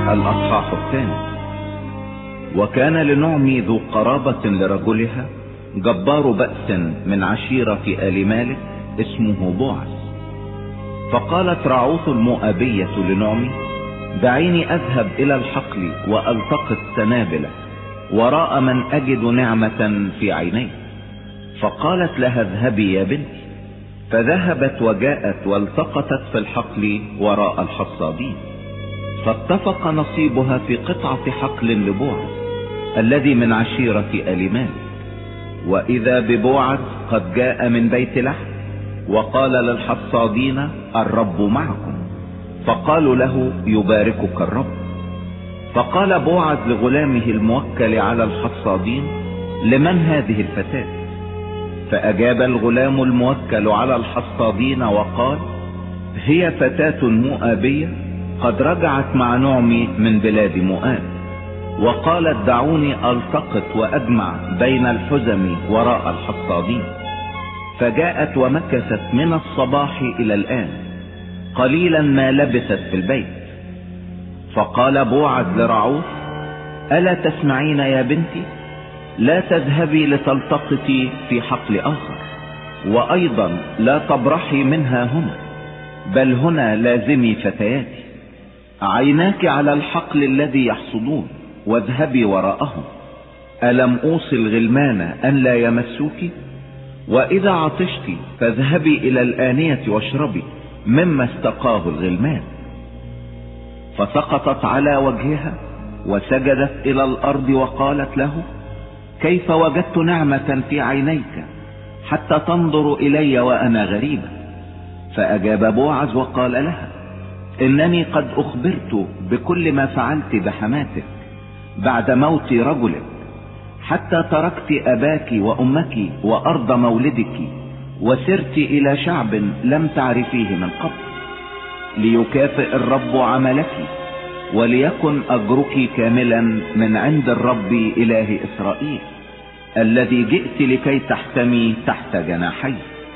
الأصحاح الثاني. وكان لنعمي ذو قرابة لرجلها جبار بأس من عشيرة آل مالك اسمه بوعز. فقالت رعوث المؤابية لنعمي: دعيني أذهب إلى الحقل وألتقط سنابله وراء من أجد نعمة في عيني. فقالت لها: اذهبي يا بنتي. فذهبت وجاءت والتقطت في الحقل وراء الحصادين. فاتفق نصيبها في قطعة حقل لبوعز الذي من عشيرة آل مالك. وإذا ببوعز قد جاء من بيت لحم وقال للحصادين: الرب معكم. فقالوا له: يباركك الرب. فقال بوعز لغلامه الموكل على الحصادين: لمن هذه الفتاة؟ فأجاب الغلام الموكل على الحصادين وقال: هي فتاة مؤابية قد رجعت مع نعمي من بلاد مؤاب، وقالت: دعوني ألتقط وأجمع بين الحزم وراء الحصادين. فجاءت ومكثت من الصباح إلى الآن، قليلا ما لبثت في البيت. فقال بوعز لرعوث: ألا تسمعين يا بنتي؟ لا تذهبي لتلتقطي في حقل آخر، وأيضا لا تبرحي منها هنا، بل هنا لازمي فتياتي. عيناك على الحقل الذي يحصدون، واذهبي وراءهم. ألم أوصي الغلمان أن لا يمسوك؟ وإذا عطشت فاذهبي إلى الآنية واشربي مما استقاه الغلمان. فسقطت على وجهها وسجدت إلى الأرض وقالت له: كيف وجدت نعمة في عينيك حتى تنظر إلي وأنا غريبة؟ فأجاب بوعز وقال لها: إنني قد أخبرت بكل ما فعلت بحماتك بعد موت رجلك، حتى تركت أباك وأمك وأرض مولدك وسرت إلى شعب لم تعرفيه من قبل، ليكافئ الرب عملك وليكن أجرك كاملا من عند الرب إله إسرائيل الذي جئت لكي تحتمي تحت جناحي.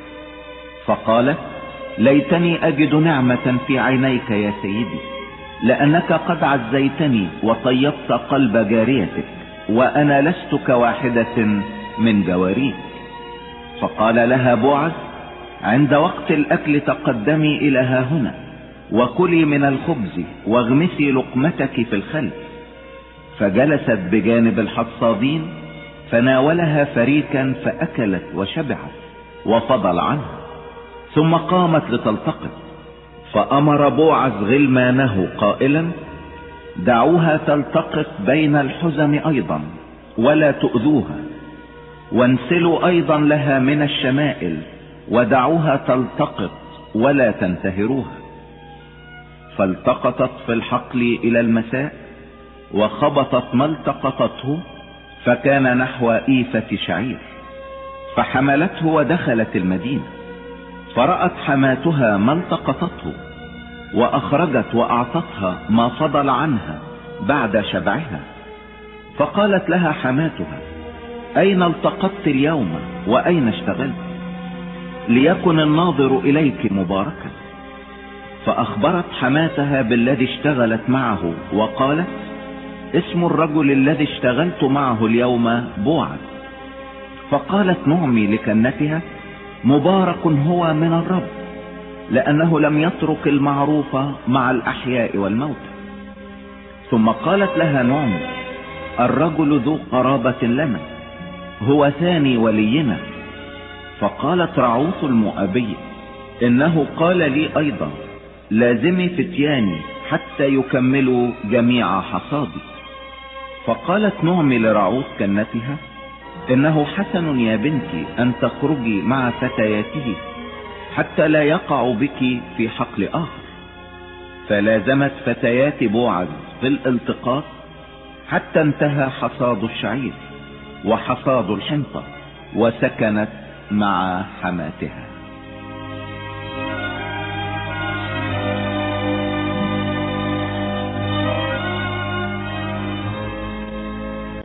فقالت: ليتني أجد نعمة في عينيك يا سيدي، لأنك قد عزيتني وطيبت قلب جاريتك، وأنا لست كواحدة من جواريك. فقال لها بوعز: عند وقت الأكل تقدمي إلى ها هنا وكلي من الخبز واغمسي لقمتك في الخلف. فجلست بجانب الحصادين فناولها فريكا فأكلت وشبعت وفضل عنها، ثم قامت لتلتقط. فأمر بوعز غلمانه قائلا: دعوها تلتقط بين الحزم أيضا ولا تؤذوها، وانسلوا أيضا لها من الشمائل ودعوها تلتقط ولا تنتهروها. فالتقطت في الحقل إلى المساء وخبطت ما التقطته، فكان نحو إيفة شعير. فحملته ودخلت المدينة، فرأت حماتها ما التقطته، وأخرجت وأعطتها ما فضل عنها بعد شبعها. فقالت لها حماتها: أين التقطت اليوم وأين اشتغلت؟ ليكن الناظر إليك مباركا. فأخبرت حماتها بالذي اشتغلت معه وقالت: اسم الرجل الذي اشتغلت معه اليوم بوعز. فقالت نعمي لكنتها: مبارك هو من الرب، لأنه لم يترك المعروف مع الأحياء والموتى. ثم قالت لها نعمي: الرجل ذو قرابة لنا، هو ثاني ولينا. فقالت رعوث المؤابية: إنه قال لي أيضا: لازمي فتياني حتى يكملوا جميع حصادي. فقالت نعمي لرعوث كنتها: إنه حسن يا بنتي أن تخرجي مع فتياته حتى لا يقع بك في حقل آخر. فلازمت فتيات بوعز في الالتقاط حتى انتهى حصاد الشعير وحصاد الحنطة، وسكنت مع حماتها.